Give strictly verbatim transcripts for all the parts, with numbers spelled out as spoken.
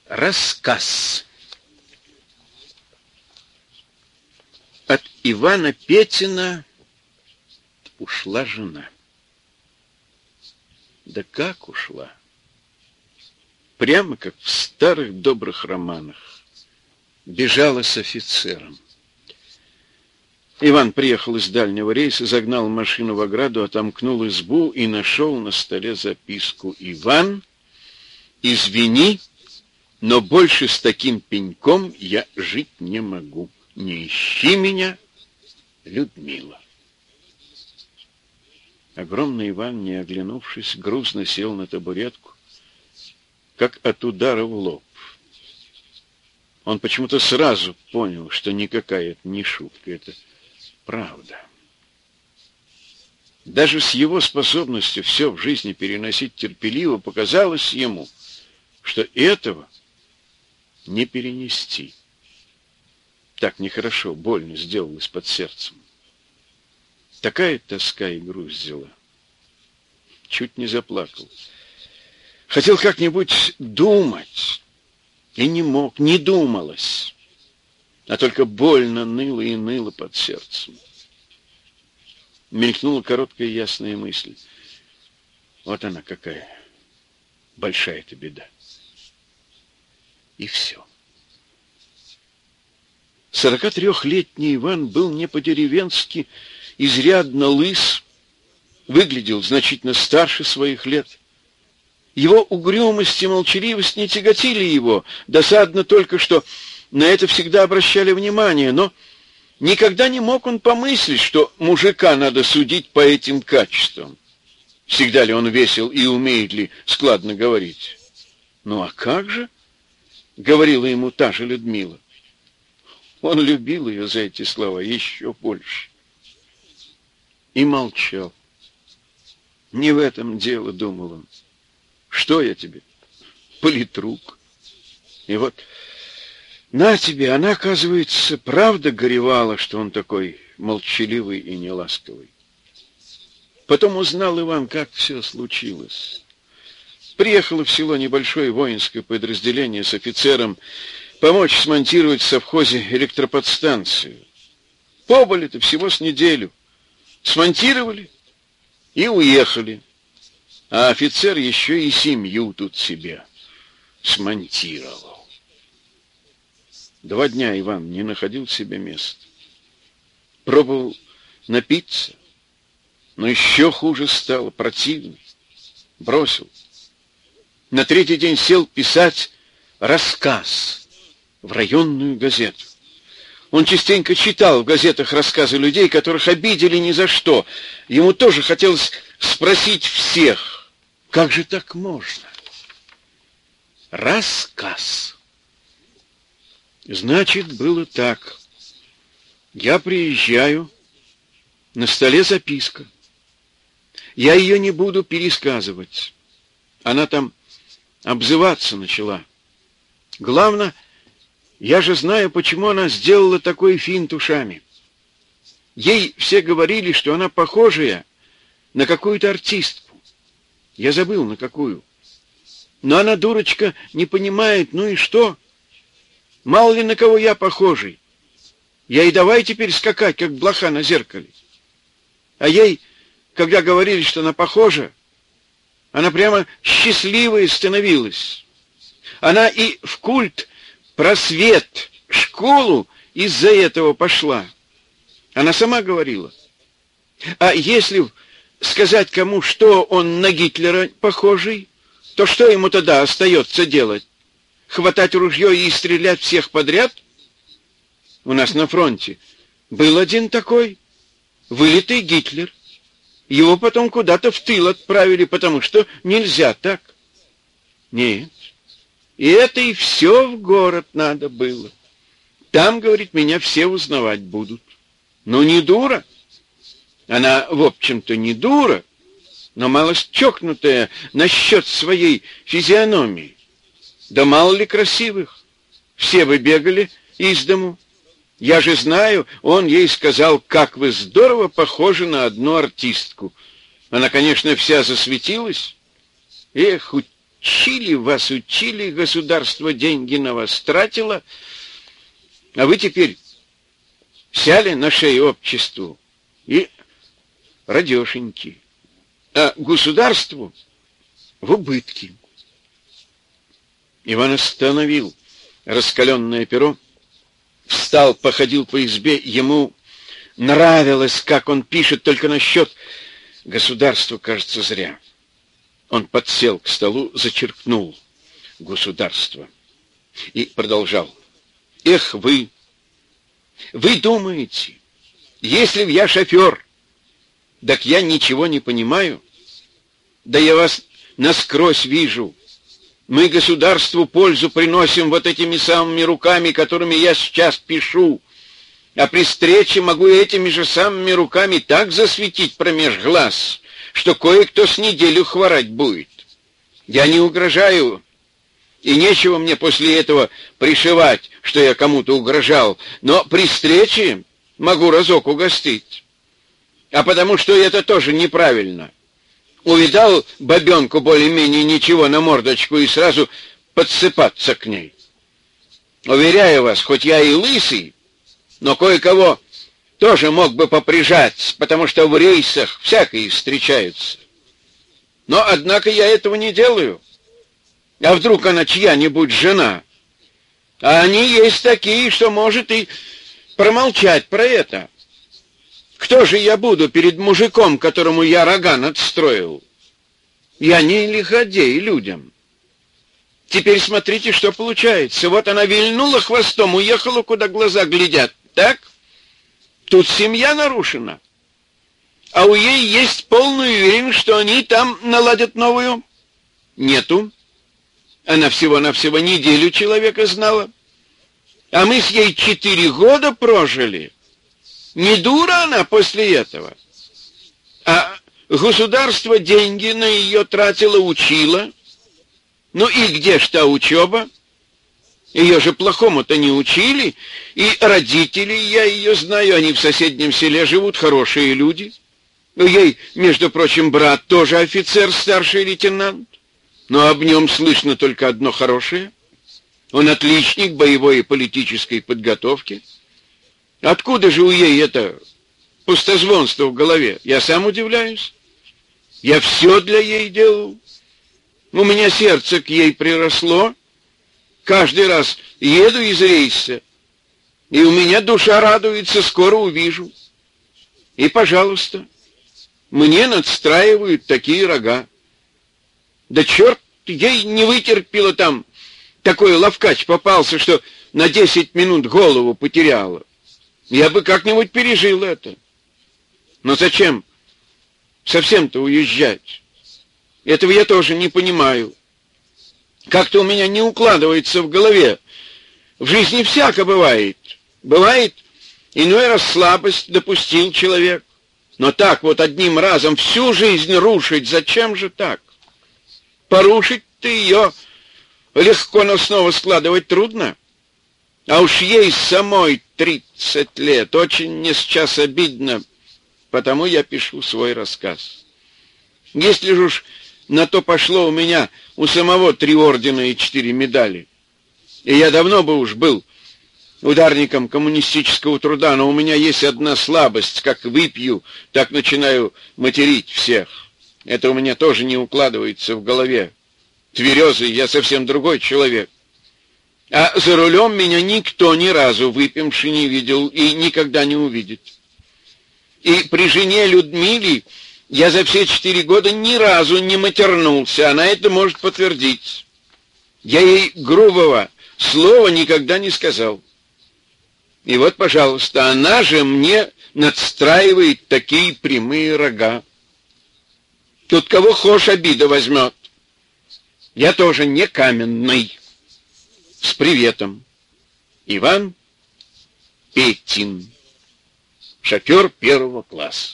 Рассказ. От Ивана Петина ушла жена. Да как ушла? Прямо как в старых добрых романах. Бежала с офицером. Иван приехал из дальнего рейса, загнал машину в ограду, отомкнул избу и нашел на столе записку. «Иван, извини, но больше с таким пеньком я жить не могу. Не ищи меня, Людмила». Огромный Иван, не оглянувшись, грузно сел на табуретку, как от удара в лоб. Он почему-то сразу понял, что никакая это не шутка, это правда. Даже с его способностью все в жизни переносить терпеливо показалось ему, что этого не перенести. Так нехорошо, больно сделалось под сердцем. Такая тоска и грусть взяла. Чуть не заплакал. Хотел как-нибудь думать, и не мог, не думалось, а только больно ныло и ныло под сердцем. Мелькнула короткая ясная мысль. Вот она какая большая-то беда. И все. Сорокатрехлетний Иван был не по-деревенски изрядно лыс, выглядел значительно старше своих лет. Его угрюмость и молчаливость не тяготили его, досадно только, что на это всегда обращали внимание, но никогда не мог он помыслить, что мужика надо судить по этим качествам. Всегда ли он весел и умеет ли складно говорить? Ну а как же? Говорила ему та же Людмила. Он любил ее за эти слова еще больше. И молчал. Не в этом дело, думал он. Что я тебе, политрук? И вот на тебе, она, оказывается, правда горевала, что он такой молчаливый и неласковый. Потом узнал Иван, как все случилось. Приехало в село небольшое воинское подразделение с офицером помочь смонтировать в совхозе электроподстанцию. Побыли-то всего с неделю. Смонтировали и уехали. А офицер еще и семью тут себе смонтировал. Два дня Иван не находил себе места. Пробовал напиться, но еще хуже стало, противно. Бросил. На третий день сел писать рассказ в районную газету. Он частенько читал в газетах рассказы людей, которых обидели ни за что. Ему тоже хотелось спросить всех, как же так можно? Рассказ. Значит, было так. Я приезжаю, на столе записка. Я ее не буду пересказывать. Она там обзываться начала. Главное, я же знаю, почему она сделала такой финт ушами. Ей все говорили, что она похожая на какую-то артистку. Я забыл, на какую. Но она, дурочка, не понимает, ну и что? Мало ли на кого я похожий. Я и давай теперь скакать, как блоха на зеркале. А ей, когда говорили, что она похожа, она прямо счастливая становилась. Она и в культ просвет, школу из-за этого пошла. Она сама говорила. А если сказать кому, что он на Гитлера похожий, то что ему тогда остается делать? Хватать ружье и стрелять всех подряд? У нас на фронте был один такой, вылитый Гитлер. Его потом куда-то в тыл отправили, потому что нельзя так. Нет. И это и все в город надо было. Там, говорит, меня все узнавать будут. Ну, не дура. Она, в общем-то, не дура, но мало чокнутая насчет своей физиономии. Да мало ли красивых. Все вы бегали из дому. Я же знаю, он ей сказал, как вы здорово похожи на одну артистку. Она, конечно, вся засветилась. Эх, учили вас, учили, государство деньги на вас тратило, а вы теперь сяли на шею обществу и радешеньки, а государству в убытки. Иван остановил раскаленное перо, встал, походил по избе, ему нравилось, как он пишет, только насчет государства, кажется, зря. Он подсел к столу, зачеркнул государство и продолжал. Эх вы, вы думаете, если б я шофер, так я ничего не понимаю? Да я вас насквозь вижу. Мы государству пользу приносим вот этими самыми руками, которыми я сейчас пишу. А при встрече могу этими же самыми руками так засветить промеж глаз, что кое-кто с неделю хворать будет. Я не угрожаю, и нечего мне после этого пришивать, что я кому-то угрожал, но при встрече могу разок угостить. А потому что это тоже неправильно. Увидал бабенку более-менее ничего на мордочку и сразу подсыпаться к ней. Уверяю вас, хоть я и лысый, но кое-кого тоже мог бы поприжать, потому что в рейсах всякие встречаются. Но, однако, я этого не делаю. А вдруг она чья-нибудь жена? А они есть такие, что может и промолчать про это. Кто же я буду перед мужиком, которому я рога надстроил? Я не лиходей людям. Теперь смотрите, что получается. Вот она вильнула хвостом, уехала, куда глаза глядят. Так? Тут семья нарушена. А у ей есть полная уверенность, что они там наладят новую? Нету. Она всего-навсего неделю человека знала. А мы с ей четыре года прожили. Не дура она после этого. А государство деньги на ее тратило, учило. Ну и где ж та учеба? Ее же плохому-то не учили. И родители, я ее знаю, они в соседнем селе живут, хорошие люди. Ей, между прочим, брат тоже офицер, старший лейтенант. Но об нем слышно только одно хорошее. Он отличник боевой и политической подготовки. Откуда же у ей это пустозвонство в голове? Я сам удивляюсь. Я все для ей делал. У меня сердце к ей приросло. Каждый раз еду из рейса, и у меня душа радуется, скоро увижу. И, пожалуйста, мне надстраивают такие рога. Да черт, ей не вытерпела там. Такой ловкач попался, что на десять минут голову потеряла. Я бы как-нибудь пережил это. Но зачем совсем-то уезжать? Этого я тоже не понимаю. Как-то у меня не укладывается в голове. В жизни всяко бывает. Бывает, иной раз слабость допустил человек. Но так вот одним разом всю жизнь рушить, зачем же так? Порушить-то ее легко, но снова складывать трудно. А уж ей самой тридцать лет. Очень мне сейчас обидно, потому я пишу свой рассказ. Если же уж на то пошло, у меня у самого три ордена и четыре медали. И я давно бы уж был ударником коммунистического труда, но у меня есть одна слабость. Как выпью, так начинаю материть всех. Это у меня тоже не укладывается в голове. Тверезый, я совсем другой человек. А за рулем меня никто ни разу выпивши не видел и никогда не увидит. И при жене Людмиле я за все четыре года ни разу не матернулся, она это может подтвердить. Я ей грубого слова никогда не сказал. И вот, пожалуйста, она же мне надстраивает такие прямые рога. Тут кого хошь обида возьмет. Я тоже не каменный. С приветом. Иван Петин. Шофер первого класса.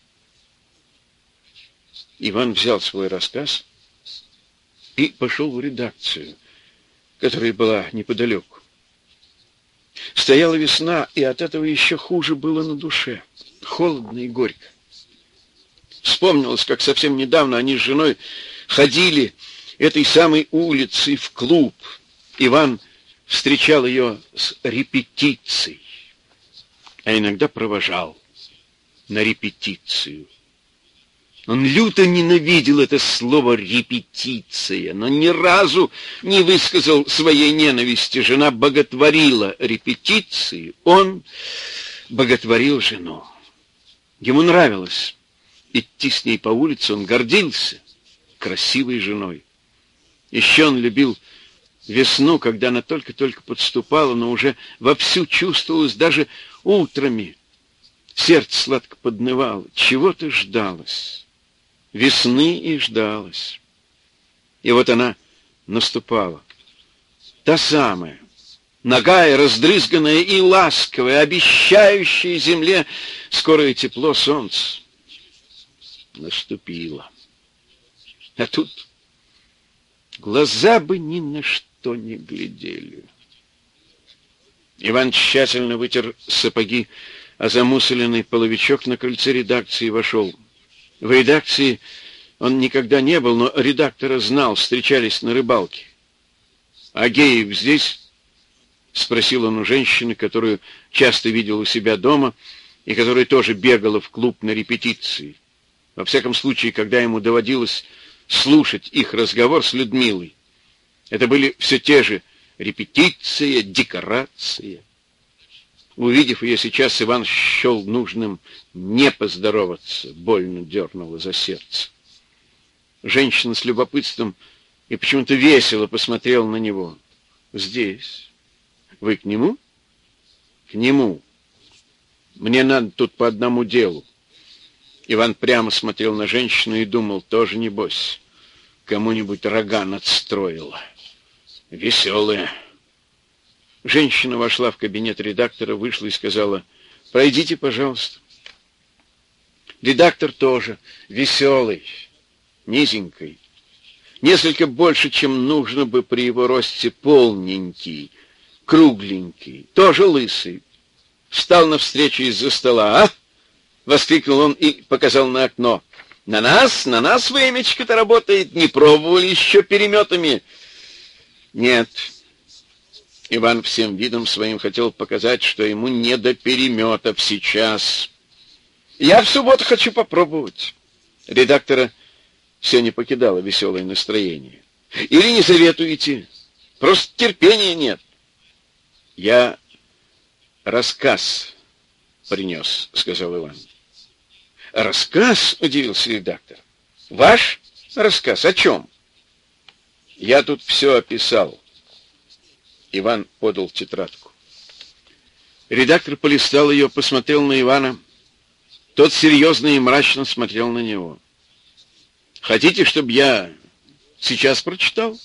Иван взял свой рассказ и пошел в редакцию, которая была неподалеку. Стояла весна, и от этого еще хуже было на душе. Холодно и горько. Вспомнилось, как совсем недавно они с женой ходили этой самой улицей в клуб, Иван встречал ее с репетицией, а иногда провожал на репетицию. Он люто ненавидел это слово «репетиция», но ни разу не высказал своей ненависти. Жена боготворила репетиции, он боготворил жену. Ему нравилось идти с ней по улице, он гордился красивой женой. Еще он любил весну, когда она только-только подступала, но уже вовсю чувствовалась даже утрами. Сердце сладко поднывало, чего-то ждалось. Весны и ждалось. И вот она наступала. Та самая, нагая, раздрызганная и ласковая, обещающая земле скорое тепло солнца. Наступила. А тут глаза бы ни на что не глядели. Иван тщательно вытер сапоги, а замусоленный половичок на крыльце редакции вошел. В редакции он никогда не был, но редактора знал, встречались на рыбалке. «Агеев здесь?» — спросил он у женщины, которую часто видел у себя дома и которая тоже бегала в клуб на репетиции. Во всяком случае, когда ему доводилось слушать их разговор с Людмилой, это были все те же репетиция, декорация. Увидев ее сейчас, Иван счел нужным не поздороваться, больно дернуло за сердце. Женщина с любопытством и почему-то весело посмотрела на него. «Здесь. Вы к нему?» «К нему. Мне надо тут по одному делу». Иван прямо смотрел на женщину и думал, тоже небось, кому-нибудь рога надстроила. Веселая. Женщина вошла в кабинет редактора, вышла и сказала: «Пройдите, пожалуйста». Редактор тоже веселый, низенький, несколько больше, чем нужно бы при его росте, полненький, кругленький, тоже лысый. Встал навстречу из-за стола. «А?» — воскликнул он и показал на окно. «На нас, на нас времечко-то работает. Не пробовали еще переметами?» «Нет». Иван всем видом своим хотел показать, что ему не до переметов сейчас. «Я в субботу хочу попробовать». Редактора все не покидало веселое настроение. «Или не советуете? Просто терпения нет». «Я рассказ принес», — сказал Иван. «Рассказ?» — удивился редактор. «Ваш рассказ? О чем?» «Я тут все описал». Иван подал тетрадку. Редактор полистал ее, посмотрел на Ивана. Тот серьезно и мрачно смотрел на него. «Хотите, чтобы я сейчас прочитал?»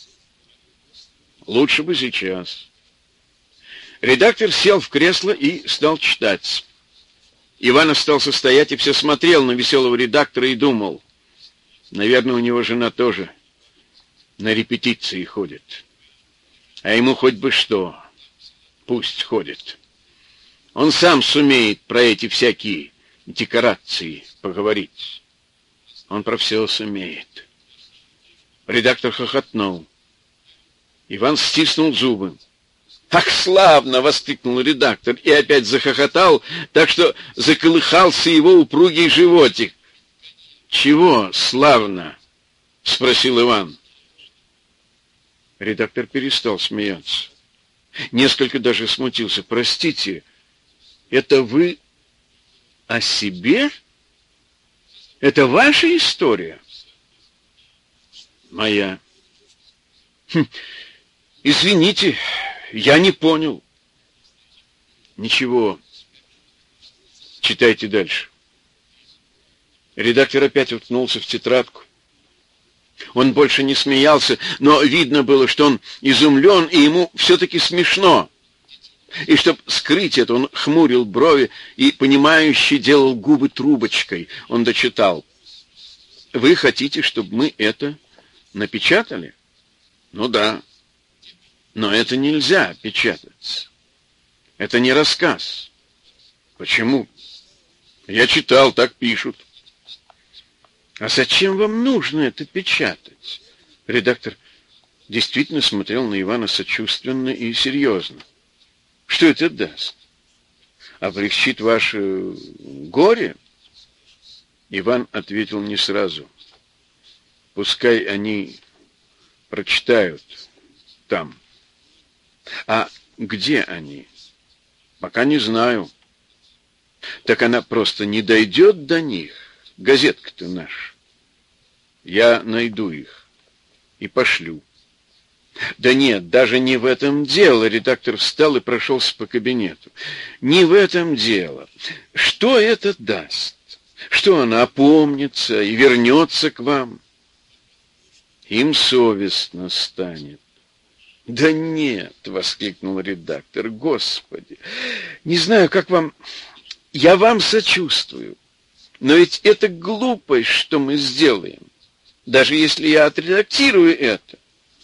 «Лучше бы сейчас». Редактор сел в кресло и стал читать. Иван остался стоять и все смотрел на веселого редактора и думал: наверное, у него жена тоже на репетиции ходит. А ему хоть бы что, пусть ходит. Он сам сумеет про эти всякие декорации поговорить. Он про все сумеет. Редактор хохотнул. Иван стиснул зубы. «Ах, славно!» — воскликнул редактор и опять захохотал, так что заколыхался его упругий животик. «Чего славно?» — спросил Иван. Редактор перестал смеяться. Несколько даже смутился. «Простите, это вы о себе? Это ваша история?» «Моя». Хм, «Извините, я не понял». «Ничего, читайте дальше». Редактор опять уткнулся в тетрадку. Он больше не смеялся, но видно было, что он изумлен, и ему все-таки смешно. И чтобы скрыть это, он хмурил брови и, понимающе, делал губы трубочкой. Он дочитал: «Вы хотите, чтобы мы это напечатали?» «Ну да. Но это нельзя печатать. Это не рассказ». «Почему?» «Я читал, так пишут». «А зачем вам нужно это печатать? Редактор действительно смотрел на Ивана сочувственно и серьезно. Что это даст? Облегчит ваше горе? Иван ответил не сразу. Пускай они прочитают там. А где они? Пока не знаю. Так она просто не дойдет до них. Газетка-то наша. Я найду их и пошлю. Да нет, даже не в этом дело. Редактор встал и прошелся по кабинету. Не в этом дело. Что это даст? Что она опомнится и вернется к вам? Им совестно станет. Да нет, воскликнул редактор. Господи, не знаю, как вам... Я вам сочувствую. Но ведь это глупость, что мы сделаем. Даже если я отредактирую это.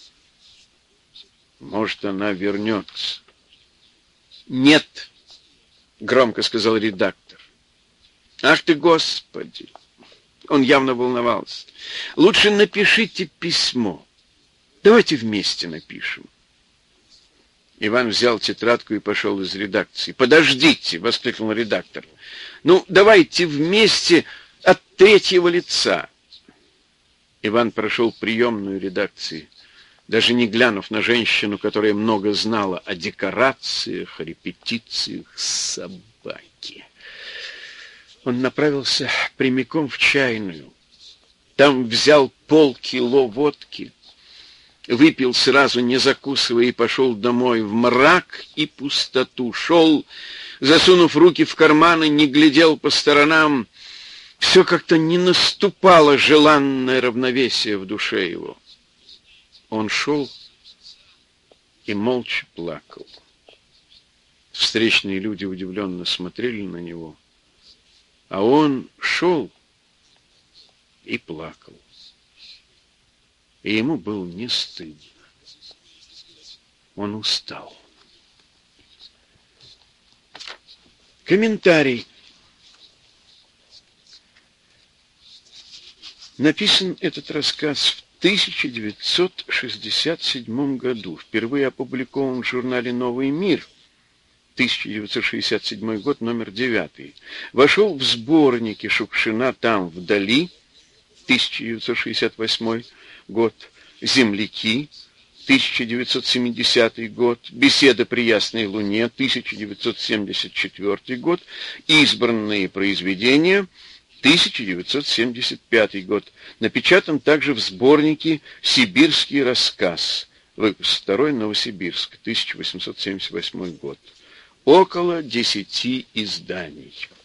Может, она вернется. Нет, громко сказал редактор. Ах ты, Господи! Он явно волновался. Лучше напишите письмо. Давайте вместе напишем. Иван взял тетрадку и пошел из редакции. «Подождите!» — воскликнул редактор. «Ну, давайте вместе от третьего лица». Иван прошел приемную редакции, даже не глянув на женщину, которая много знала о декорациях, о репетициях собаки. Он направился прямиком в чайную. Там взял полкило водки, выпил сразу, не закусывая, и пошел домой в мрак и пустоту. Шел, засунув руки в карманы, не глядел по сторонам. Все как-то не наступало желанное равновесие в душе его. Он шел и молча плакал. Встречные люди удивленно смотрели на него, а он шел и плакал. И ему было не стыдно. Он устал. Комментарий. Написан этот рассказ в тысяча девятьсот шестьдесят седьмом году. Впервые опубликован в журнале «Новый мир». тысяча девятьсот шестьдесят седьмой год, номер девятый. Вошел в сборники Шукшина «Там, вдали», тысяча девятьсот шестьдесят восьмой год, «Земляки», тысяча девятьсот семидесятый год, «Беседа при ясной луне», тысяча девятьсот семьдесят четвёртый год, «Избранные произведения», тысяча девятьсот семьдесят пятый год. Напечатан также в сборнике «Сибирский рассказ», выпуск второй, Новосибирск, тысяча восемьсот семьдесят восьмой год. Около десяти изданий.